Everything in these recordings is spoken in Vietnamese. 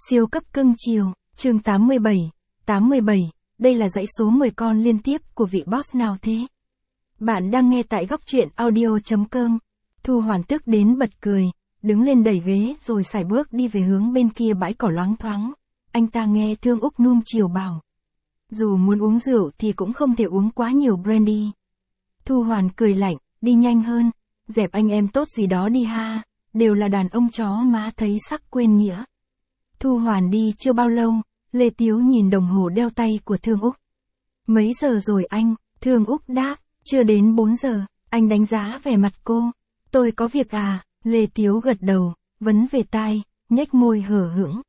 Siêu cấp cưng chiều, chương 87, đây là dãy số 10 con liên tiếp của vị boss nào thế? Bạn đang nghe tại góc truyện audio.com. Thu Hoàn tức đến bật cười, đứng lên đẩy ghế rồi sải bước đi về hướng bên kia bãi cỏ loáng thoáng. Anh ta nghe Thương Úc nuông chiều bảo. Dù muốn uống rượu thì cũng không thể uống quá nhiều brandy. Thu Hoàn cười lạnh, đi nhanh hơn, dẹp anh em tốt gì đó đi ha, đều là đàn ông chó má thấy sắc quên nghĩa. Thu Hoàn đi chưa bao lâu, Lê Tiếu nhìn đồng hồ đeo tay của Thương Úc. Mấy giờ rồi anh? Thương Úc đáp, chưa đến 4 giờ, anh đánh giá vẻ mặt cô. Tôi có việc à? Lê Tiếu gật đầu, vấn về tai, nhếch môi hở hững.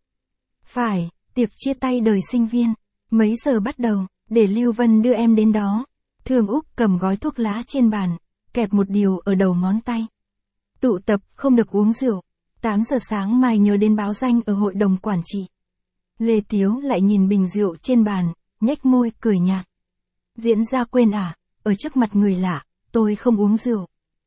Phải, tiệc chia tay đời sinh viên. Mấy giờ bắt đầu, để Lưu Vân đưa em đến đó. Thương Úc cầm gói thuốc lá trên bàn, kẹp một điều ở đầu ngón tay. Tụ tập không được uống rượu. 8 giờ sáng mai nhớ đến báo danh ở hội đồng quản trị. Lê Tiếu lại nhìn bình rượu trên bàn, nhếch môi cười nhạt. Diễn ra quên à, ở trước mặt người lạ, tôi không uống rượu.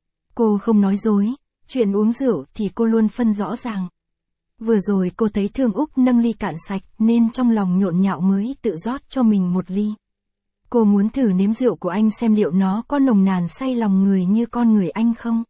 Cô không nói dối, chuyện uống rượu thì cô luôn phân rõ ràng. Vừa rồi cô thấy Thương Úc nâng ly cạn sạch nên trong lòng nhộn nhạo mới tự rót cho mình một ly. Cô muốn thử nếm rượu của anh xem liệu nó có nồng nàn say lòng người như con người anh không.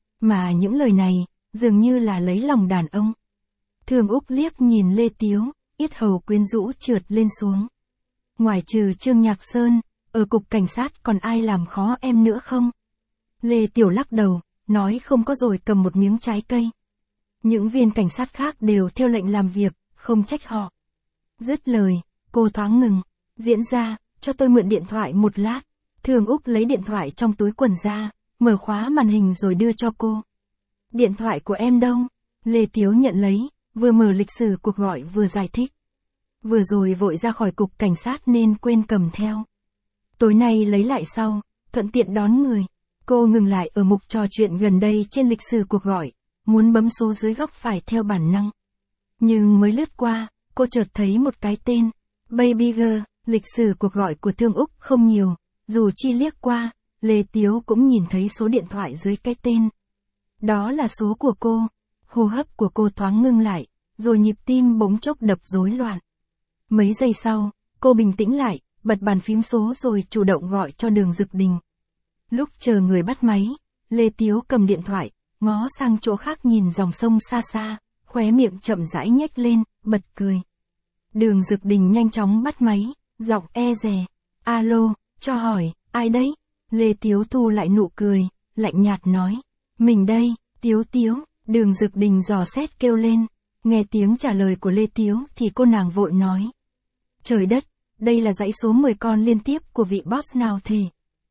Mà những lời này, dường như là lấy lòng đàn ông. Thương Úc liếc nhìn Lê Tiếu, yết hầu quyến rũ trượt lên xuống. Ngoài trừ Trương Nhạc Sơn, ở cục cảnh sát còn ai làm khó em nữa không? Lê Tiểu lắc đầu, nói không có rồi cầm một miếng trái cây. Những viên cảnh sát khác đều theo lệnh làm việc, không trách họ. Dứt lời, cô thoáng ngừng. Diễn ra, cho tôi mượn điện thoại một lát. Thương Úc lấy điện thoại trong túi quần ra, mở khóa màn hình rồi đưa cho cô. Điện thoại của em đâu? Lê Tiếu nhận lấy, vừa mở lịch sử cuộc gọi vừa giải thích. Vừa rồi vội ra khỏi cục cảnh sát nên quên cầm theo. Tối nay lấy lại sau, thuận tiện đón người. Cô ngừng lại ở mục trò chuyện gần đây trên lịch sử cuộc gọi, muốn bấm số dưới góc phải theo bản năng. Nhưng mới lướt qua, cô chợt thấy một cái tên, Baby Girl. Lịch sử cuộc gọi của Thương Úc không nhiều, dù chi liếc qua, Lê Tiếu cũng nhìn thấy số điện thoại dưới cái tên. Đó là số của cô. Hô hấp của cô thoáng ngưng lại, rồi nhịp tim bỗng chốc đập rối loạn. Mấy giây sau, cô bình tĩnh lại, bật bàn phím số rồi chủ động gọi cho Đường Dực Đình. Lúc chờ người bắt máy, Lê Tiếu cầm điện thoại, ngó sang chỗ khác nhìn dòng sông xa xa, khóe miệng chậm rãi nhếch lên, bật cười. Đường Dực Đình nhanh chóng bắt máy, giọng e dè. Alo, cho hỏi, ai đấy? Lê Tiếu thu lại nụ cười, lạnh nhạt nói. Mình đây, Tiếu Tiếu. Đường Dực Đình dò xét kêu lên. Nghe tiếng trả lời của Lê Tiếu thì cô nàng vội nói. Trời đất, đây là dãy số 10 con liên tiếp của vị boss nào thế?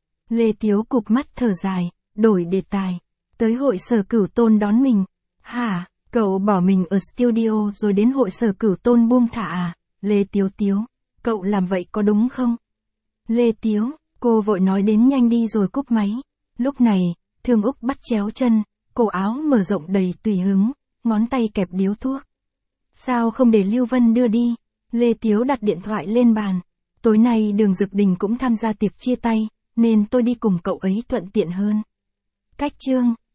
Lê Tiếu cụp mắt thở dài, đổi đề tài. Tới hội Sở Cửu Tôn đón mình. Hả, cậu bỏ mình ở studio rồi đến hội Sở Cửu Tôn buông thả à? Lê Tiếu Tiếu, cậu làm vậy có đúng không? Lê Tiếu, cô vội nói đến nhanh đi rồi cúp máy. Lúc này, Thương Úc bắt chéo chân, cổ áo mở rộng đầy tùy hứng, ngón tay kẹp điếu thuốc. Sao không để Lưu Vân đưa đi? Lê Tiếu đặt điện thoại lên bàn. Tối nay Đường Dực Đình cũng tham gia tiệc chia tay, nên tôi đi cùng cậu ấy thuận tiện hơn. Cách chương